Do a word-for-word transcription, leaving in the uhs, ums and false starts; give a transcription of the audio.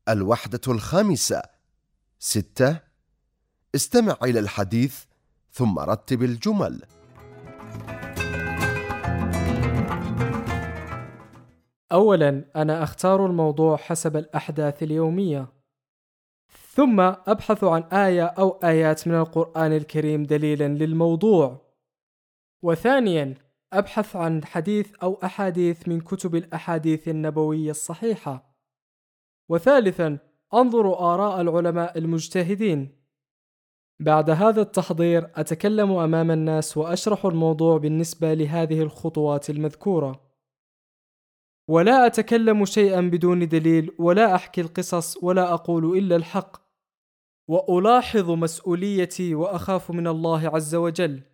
الوحدة الخامسة. ستة. استمع إلى الحديث ثم رتب الجمل. أولاً، أنا أختار الموضوع حسب الأحداث اليومية، ثم أبحث عن آية أو آيات من القرآن الكريم دليلاً للموضوع. وثانياً، أبحث عن حديث أو أحاديث من كتب الأحاديث النبوية الصحيحة. وثالثاً، أنظر آراء العلماء المجتهدين. بعد هذا التحضير أتكلم أمام الناس وأشرح الموضوع بالنسبة لهذه الخطوات المذكورة، ولا أتكلم شيئا بدون دليل، ولا أحكي القصص، ولا أقول إلا الحق، وألاحظ مسؤوليتي وأخاف من الله عز وجل.